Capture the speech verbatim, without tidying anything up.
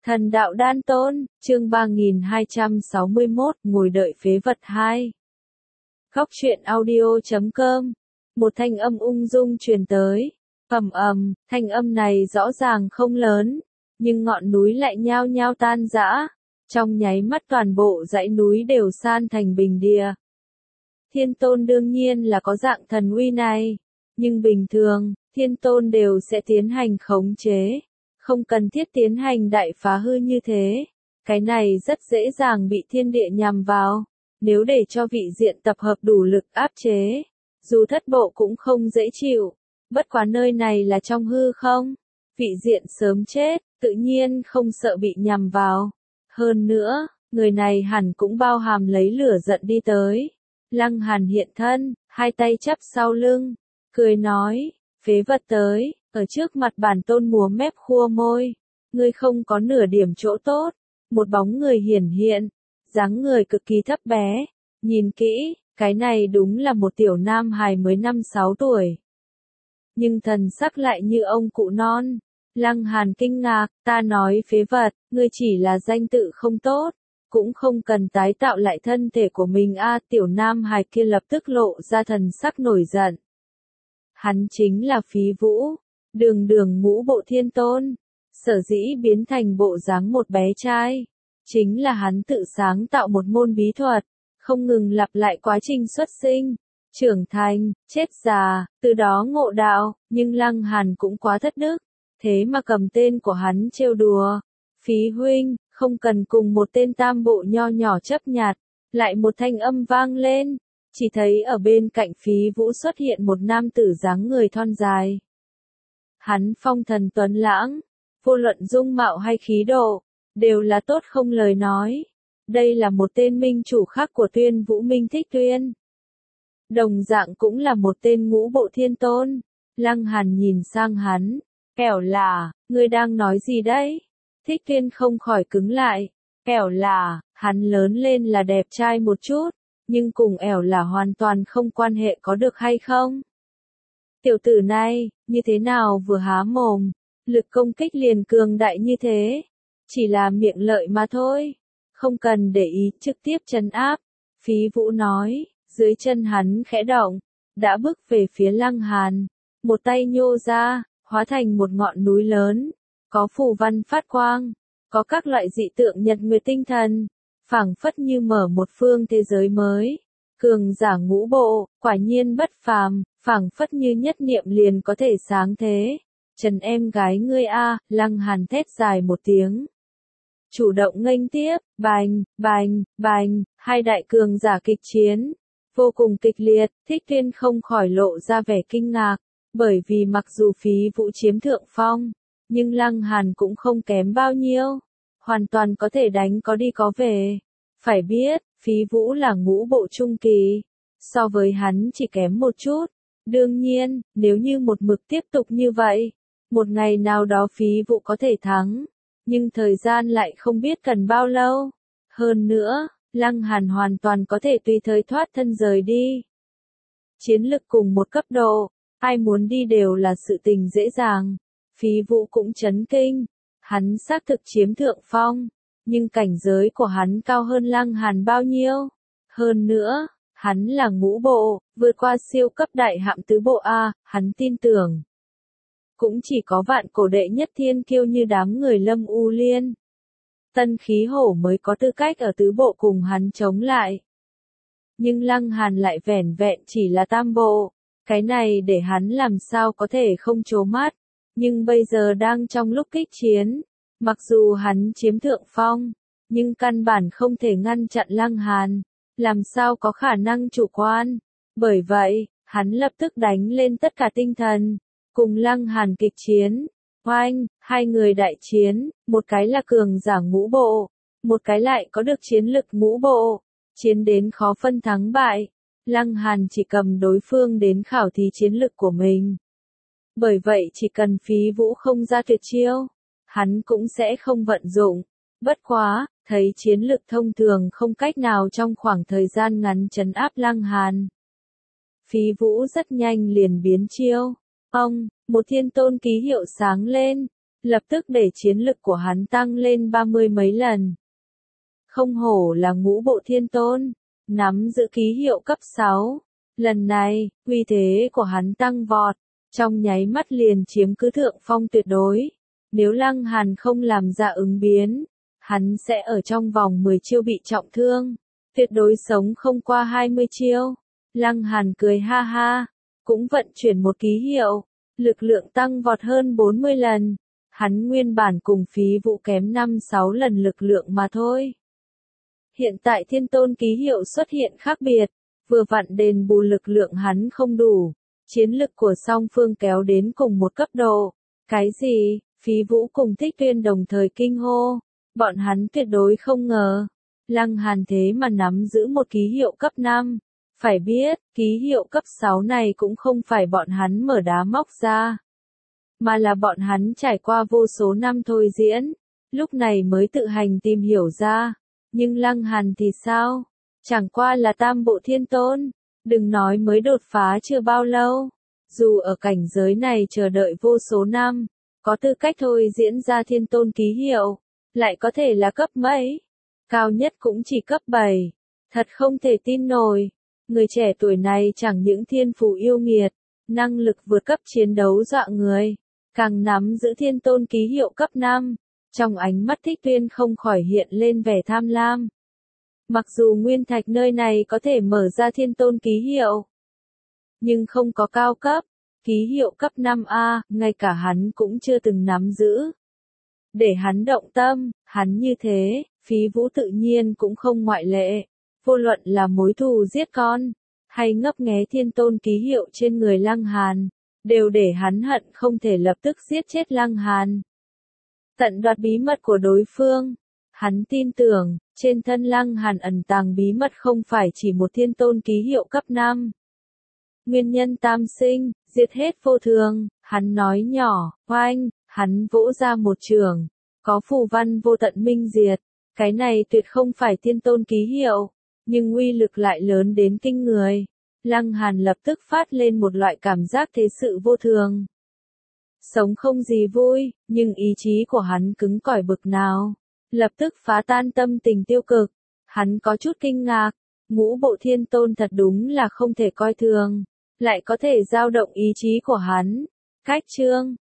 Thần đạo đan tôn, chương ba nghìn hai trăm sáu mươi mốt, ngồi đợi phế vật hai. Góc truyện audio chấm com. Một thanh âm ung dung truyền tới. Ầm ầm, thanh âm này rõ ràng không lớn, nhưng ngọn núi lại nhao nhao tan rã. Trong nháy mắt toàn bộ dãy núi đều san thành bình địa. Thiên tôn đương nhiên là có dạng thần uy này, nhưng bình thường, thiên tôn đều sẽ tiến hành khống chế. Không cần thiết tiến hành đại phá hư như thế. Cái này rất dễ dàng bị thiên địa nhằm vào. Nếu để cho vị diện tập hợp đủ lực áp chế, dù thất bộ cũng không dễ chịu. Bất quá nơi này là trong hư không. Vị diện sớm chết, tự nhiên không sợ bị nhằm vào. Hơn nữa, người này hẳn cũng bao hàm lấy lửa giận đi tới. Lăng Hàn hiện thân, hai tay chắp sau lưng, cười nói, phế vật tới. Ở trước mặt bản tôn múa mép khua môi, ngươi không có nửa điểm chỗ tốt, một bóng người hiển hiện, dáng người cực kỳ thấp bé, nhìn kỹ, cái này đúng là một tiểu nam hài mới năm sáu tuổi. Nhưng thần sắc lại như ông cụ non. Lăng Hàn kinh ngạc, ta nói phế vật, ngươi chỉ là danh tự không tốt, cũng không cần tái tạo lại thân thể của mình a. Tiểu nam hài kia lập tức lộ ra thần sắc nổi giận. Hắn chính là Phí Vũ. Đường đường ngũ bộ thiên tôn, sở dĩ biến thành bộ dáng một bé trai, chính là hắn tự sáng tạo một môn bí thuật, không ngừng lặp lại quá trình xuất sinh, trưởng thành, chết già, từ đó ngộ đạo, nhưng Lăng Hàn cũng quá thất đức, thế mà cầm tên của hắn trêu đùa. Phí huynh, không cần cùng một tên tam bộ nho nhỏ chấp nhặt. Lại một thanh âm vang lên, chỉ thấy ở bên cạnh Phí Vũ xuất hiện một nam tử dáng người thon dài. Hắn phong thần tuấn lãng, vô luận dung mạo hay khí độ, đều là tốt không lời nói. Đây là một tên minh chủ khác của Tuyên Vũ Minh Thích Tuyên. Đồng dạng cũng là một tên ngũ bộ thiên tôn. Lăng Hàn nhìn sang hắn, kẻo là, ngươi đang nói gì đấy? Thích Tuyên không khỏi cứng lại, kẻo là, hắn lớn lên là đẹp trai một chút, nhưng cùng ẻo là hoàn toàn không quan hệ có được hay không? Tiểu tử này, như thế nào vừa há mồm, lực công kích liền cường đại như thế, chỉ là miệng lợi mà thôi, không cần để ý, trực tiếp trấn áp. Phí Vũ nói, dưới chân hắn khẽ động, đã bước về phía Lăng Hàn, một tay nhô ra, hóa thành một ngọn núi lớn, có phù văn phát quang, có các loại dị tượng nhật nguyệt tinh thần, phảng phất như mở một phương thế giới mới. Cường giả ngũ bộ, quả nhiên bất phàm, phảng phất như nhất niệm liền có thể sáng thế. Trần em gái ngươi a, Lăng Hàn thét dài một tiếng. Chủ động nghênh tiếp, bành, bành, bành, hai đại cường giả kịch chiến, vô cùng kịch liệt. Thích Tuyên không khỏi lộ ra vẻ kinh ngạc, bởi vì mặc dù Phí Vũ chiếm thượng phong, nhưng Lăng Hàn cũng không kém bao nhiêu, hoàn toàn có thể đánh có đi có về. Phải biết, Phí Vũ là ngũ bộ trung kỳ, so với hắn chỉ kém một chút. Đương nhiên, nếu như một mực tiếp tục như vậy, một ngày nào đó Phí Vũ có thể thắng, nhưng thời gian lại không biết cần bao lâu. Hơn nữa, Lăng Hàn hoàn toàn có thể tùy thời thoát thân rời đi. Chiến lực cùng một cấp độ, ai muốn đi đều là sự tình dễ dàng. Phí Vũ cũng chấn kinh, hắn xác thực chiếm thượng phong. Nhưng cảnh giới của hắn cao hơn Lăng Hàn bao nhiêu? Hơn nữa, hắn là ngũ bộ, vượt qua siêu cấp đại hạm tứ bộ A, hắn tin tưởng. Cũng chỉ có vạn cổ đệ nhất thiên kiêu như đám người Lâm U Liên. Tân Khí Hổ mới có tư cách ở tứ bộ cùng hắn chống lại. Nhưng Lăng Hàn lại vẻn vẹn chỉ là tam bộ, cái này để hắn làm sao có thể không trố mắt. Nhưng bây giờ đang trong lúc kích chiến. Mặc dù hắn chiếm thượng phong, nhưng căn bản không thể ngăn chặn Lăng Hàn, làm sao có khả năng chủ quan. Bởi vậy, hắn lập tức đánh lên tất cả tinh thần, cùng Lăng Hàn kịch chiến. Oanh, hai người đại chiến, một cái là cường giả ngũ bộ, một cái lại có được chiến lực ngũ bộ, chiến đến khó phân thắng bại. Lăng Hàn chỉ cầm đối phương đến khảo thí chiến lực của mình. Bởi vậy chỉ cần Phí Vũ không ra tuyệt chiêu, hắn cũng sẽ không vận dụng. Bất quá, thấy chiến lực thông thường không cách nào trong khoảng thời gian ngắn trấn áp Lăng Hàn. Phí Vũ rất nhanh liền biến chiêu. Ông, một thiên tôn ký hiệu sáng lên, lập tức để chiến lực của hắn tăng lên ba mươi mấy lần. Không hổ là ngũ bộ thiên tôn, nắm giữ ký hiệu cấp sáu. Lần này, uy thế của hắn tăng vọt, trong nháy mắt liền chiếm cứ thượng phong tuyệt đối. Nếu Lăng Hàn không làm ra ứng biến, hắn sẽ ở trong vòng mười chiêu bị trọng thương, tuyệt đối sống không qua hai mươi chiêu. Lăng Hàn cười ha ha, cũng vận chuyển một ký hiệu, lực lượng tăng vọt hơn bốn mươi lần. Hắn nguyên bản cùng Phí Vũ kém năm sáu lần lực lượng mà thôi. Hiện tại thiên tôn ký hiệu xuất hiện khác biệt, vừa vặn đền bù lực lượng hắn không đủ, chiến lực của song phương kéo đến cùng một cấp độ. Cái gì? Phí Vũ cùng Thích Tuyên đồng thời kinh hô, bọn hắn tuyệt đối không ngờ, Lăng Hàn thế mà nắm giữ một ký hiệu cấp năm. Phải biết, ký hiệu cấp sáu này cũng không phải bọn hắn mở đá móc ra, mà là bọn hắn trải qua vô số năm thôi diễn, lúc này mới tự hành tìm hiểu ra. Nhưng Lăng Hàn thì sao? Chẳng qua là tam bộ thiên tôn, đừng nói mới đột phá chưa bao lâu, dù ở cảnh giới này chờ đợi vô số năm, có tư cách thôi diễn ra thiên tôn ký hiệu, lại có thể là cấp mấy? Cao nhất cũng chỉ cấp bảy. Thật không thể tin nổi. Người trẻ tuổi này chẳng những thiên phú yêu nghiệt, năng lực vượt cấp chiến đấu dọa người, càng nắm giữ thiên tôn ký hiệu cấp năm. Trong ánh mắt Thích Tuyên không khỏi hiện lên vẻ tham lam. Mặc dù nguyên thạch nơi này có thể mở ra thiên tôn ký hiệu, nhưng không có cao cấp, ký hiệu cấp năm A, ngay cả hắn cũng chưa từng nắm giữ. Để hắn động tâm, hắn như thế, Phí Vũ tự nhiên cũng không ngoại lệ. Vô luận là mối thù giết con, hay ngấp nghé thiên tôn ký hiệu trên người Lăng Hàn, đều để hắn hận không thể lập tức giết chết Lăng Hàn. Tận đoạt bí mật của đối phương. Hắn tin tưởng, trên thân Lăng Hàn ẩn tàng bí mật không phải chỉ một thiên tôn ký hiệu cấp năm. Nguyên nhân tam sinh, diệt hết vô thường, hắn nói nhỏ, oanh, hắn vỗ ra một trường, có phù văn vô tận minh diệt. Cái này tuyệt không phải thiên tôn ký hiệu, nhưng uy lực lại lớn đến kinh người. Lăng Hàn lập tức phát lên một loại cảm giác thế sự vô thường. Sống không gì vui, nhưng ý chí của hắn cứng cỏi bực nào. Lập tức phá tan tâm tình tiêu cực. Hắn có chút kinh ngạc, ngũ bộ thiên tôn thật đúng là không thể coi thường, lại có thể dao động ý chí của hắn. Cách chương